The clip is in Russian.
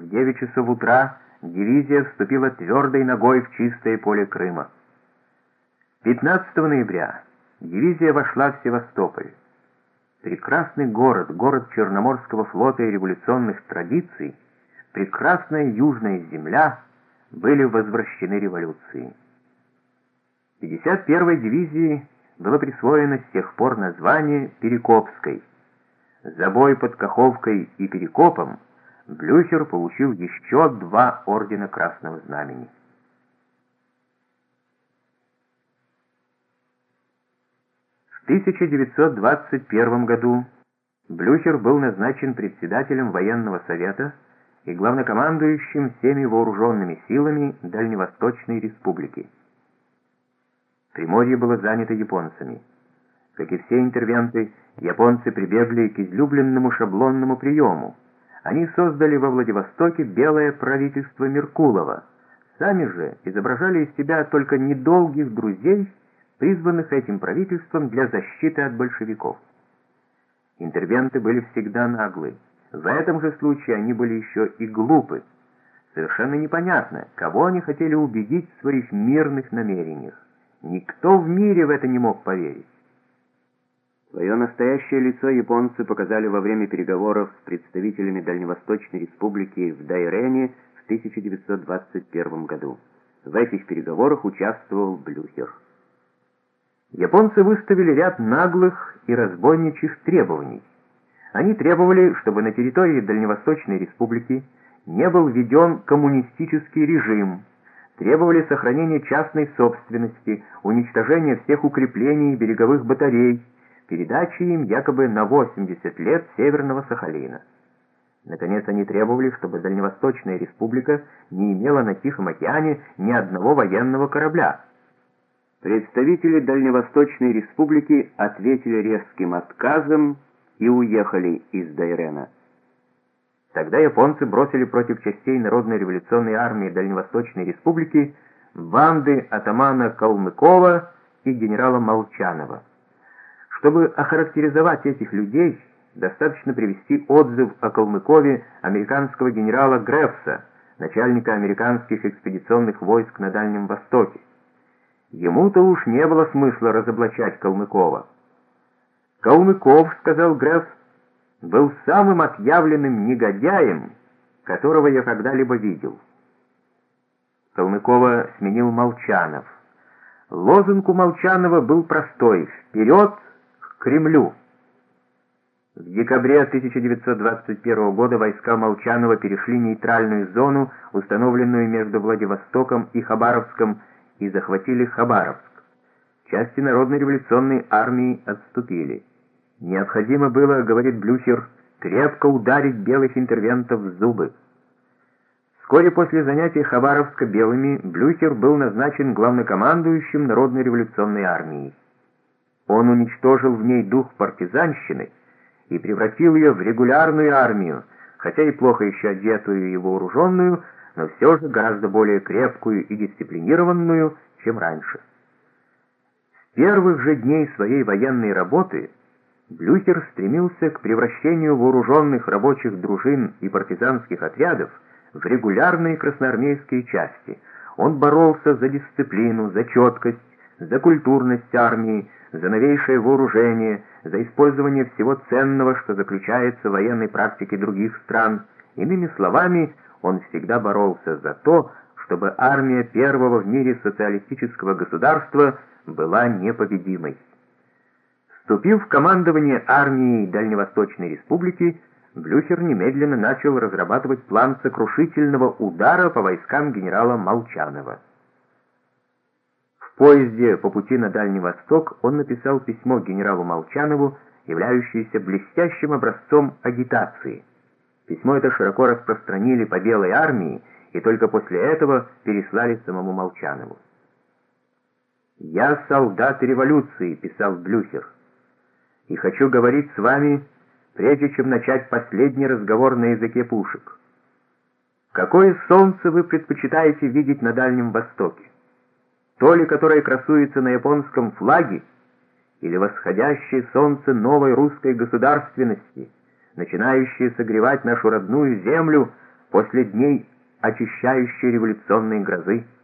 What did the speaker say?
В 9 часов утра дивизия вступила твердой ногой в чистое поле Крыма. 15 ноября дивизия вошла в Севастополь. Прекрасный город, город Черноморского флота и революционных традиций, прекрасная южная земля были возвращены революцией. 51-й дивизии было присвоено с тех пор название Перекопской. За бой под Каховкой и Перекопом Блюхер получил еще 2 ордена Красного Знамени. В 1921 году Блюхер был назначен председателем военного совета и главнокомандующим всеми вооруженными силами Дальневосточной Республики. Приморье было занято японцами. Как и все интервенты, японцы прибегли к излюбленному шаблонному приему. Они создали во Владивостоке белое правительство Меркулова. Сами же изображали из себя только недолгих друзей, призванных этим правительством для защиты от большевиков. Интервенты были всегда наглы. В этом же случае они были еще и глупы. Совершенно непонятно, кого они хотели убедить в своих мирных намерениях. Никто в мире в это не мог поверить. Свое настоящее лицо японцы показали во время переговоров с представителями Дальневосточной Республики в Дайрене в 1921 году. В этих переговорах участвовал Блюхер. Японцы выставили ряд наглых и разбойничьих требований. Они требовали, чтобы на территории Дальневосточной Республики не был введен коммунистический режим, требовали сохранения частной собственности, уничтожения всех укреплений и береговых батарей, передачи им якобы на 80 лет Северного Сахалина. Наконец, они требовали, чтобы Дальневосточная Республика не имела на Тихом океане ни одного военного корабля. Представители Дальневосточной Республики ответили резким отказом и уехали из Дайрена. Тогда японцы бросили против частей Народной революционной армии Дальневосточной Республики банды атамана Калмыкова и генерала Молчанова. Чтобы охарактеризовать этих людей, достаточно привести отзыв о Калмыкове американского генерала Грефса, начальника американских экспедиционных войск на Дальнем Востоке. Ему-то уж не было смысла разоблачать Калмыкова. «Калмыков, — сказал Грефс, — был самым отъявленным негодяем, которого я когда-либо видел». Калмыкова сменил Молчанов. Лозунг у Молчанова был простой: «Вперед к Кремлю!». В декабре 1921 года войска Молчанова перешли нейтральную зону, установленную между Владивостоком и Хабаровском, и захватили Хабаровск. Части Народной революционной армии отступили. Необходимо было, говорит Блюхер, крепко ударить белых интервентов в зубы. Вскоре после занятия Хабаровска белыми Блюхер был назначен главнокомандующим Народной революционной армией. Он уничтожил в ней дух партизанщины и превратил ее в регулярную армию, хотя и плохо еще одетую и вооруженную, но все же гораздо более крепкую и дисциплинированную, чем раньше. С первых же дней своей военной работы Блюхер стремился к превращению вооруженных рабочих дружин и партизанских отрядов в регулярные красноармейские части. Он боролся за дисциплину, за четкость, за культурность армии, за новейшее вооружение, за использование всего ценного, что заключается в военной практике других стран. Иными словами, он всегда боролся за то, чтобы армия первого в мире социалистического государства была непобедимой. Вступив в командование армией Дальневосточной Республики, Блюхер немедленно начал разрабатывать план сокрушительного удара по войскам генерала Молчанова. В поезде по пути на Дальний Восток он написал письмо генералу Молчанову, являющееся блестящим образцом агитации. Письмо это широко распространили по Белой армии и только после этого переслали самому Молчанову. «Я солдат революции», — писал Блюхер, — «и хочу говорить с вами, прежде чем начать последний разговор на языке пушек. Какое солнце вы предпочитаете видеть на Дальнем Востоке? То ли, которое красуется на японском флаге, или восходящее солнце новой русской государственности, начинающее согревать нашу родную землю, После дней очищающей революционной грозы